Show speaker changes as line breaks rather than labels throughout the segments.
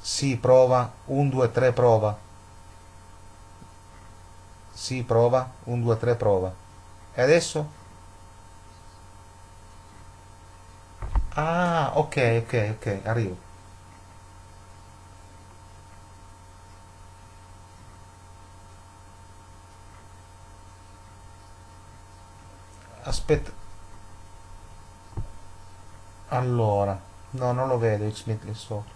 Sì, prova. 1, 2, 3, prova. Sì, prova. 1, 2, 3, prova. E adesso? Ah, ok, ok, ok, arrivo. Aspetta. Allora. No, non lo vedo, X-Meet lì sopra.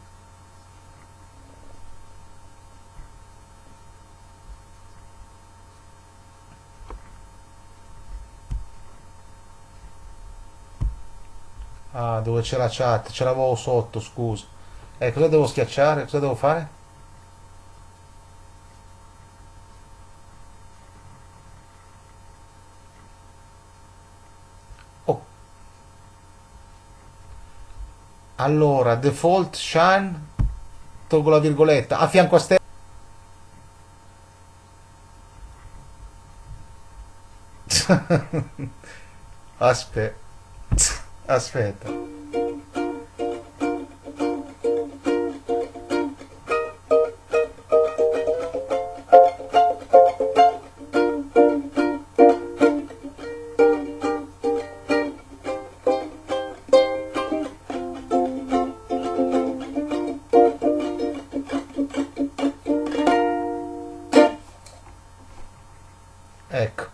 Ah, dove c'è la chat? Ce l'avevo sotto, scusa. Cosa devo schiacciare? Cosa devo fare? Oh, allora, default shine, tolgo la virgoletta, a fianco a ste... Aspetta, aspetta. Ecco.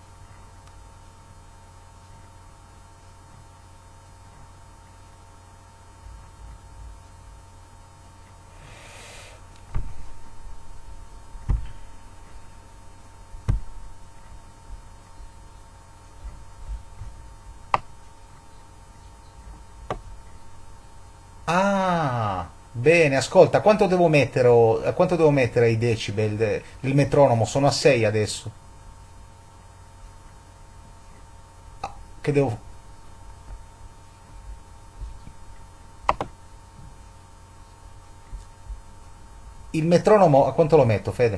Ah, bene, ascolta, quanto devo mettere i decibel del metronomo? Sono a 6 adesso. Che devo... Il metronomo a quanto lo metto, Fede?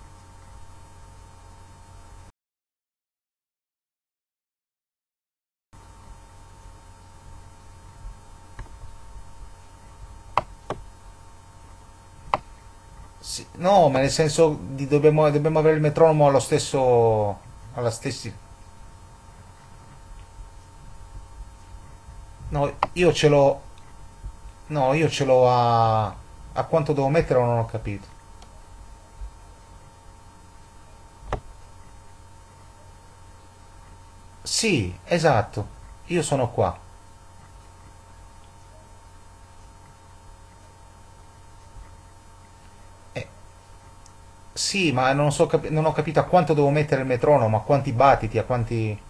Sì, no, ma nel senso di dobbiamo avere il metronomo allo stesso... alla stessi... No, io ce l'ho... No, io ce l'ho a... A quanto devo mettere non ho capito. Sì, esatto. Io sono qua. Eh, sì, ma non ho capito a quanto devo mettere il metronomo, a quanti battiti, a quanti...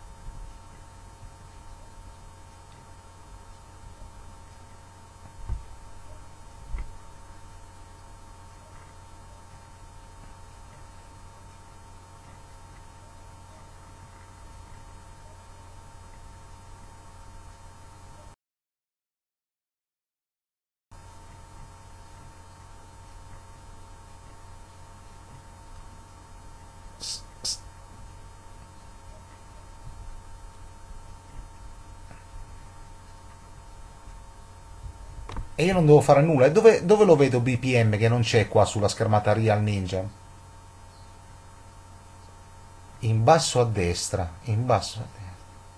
E io non devo fare nulla. E dove lo vedo BPM che non c'è qua sulla schermata Real Ninja? In basso a destra. In basso a destra.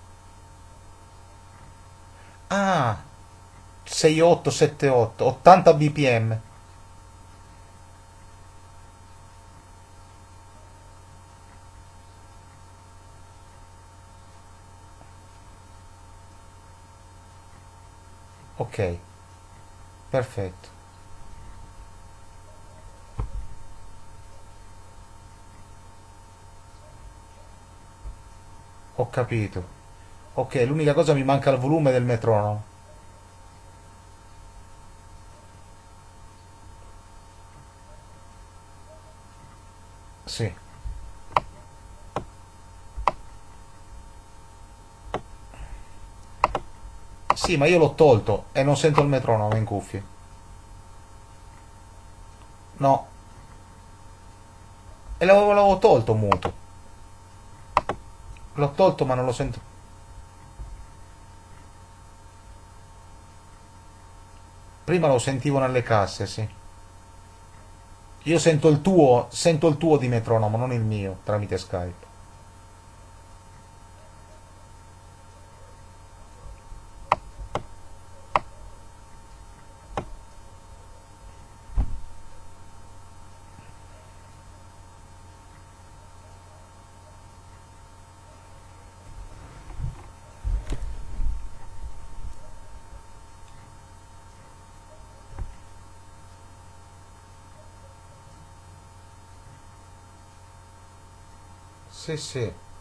Ah, 6878, 80 BPM. Ok, perfetto. Ho capito. Ok, l'unica cosa mi manca il volume del metronomo. Sì. Sì, ma io l'ho tolto e non sento il metronomo in cuffie. No, e l'avevo tolto muto. L'ho tolto ma non lo sento. Prima lo sentivo nelle casse, sì. Io sento il tuo di metronomo, non il mio, tramite Skype. Sì, sì.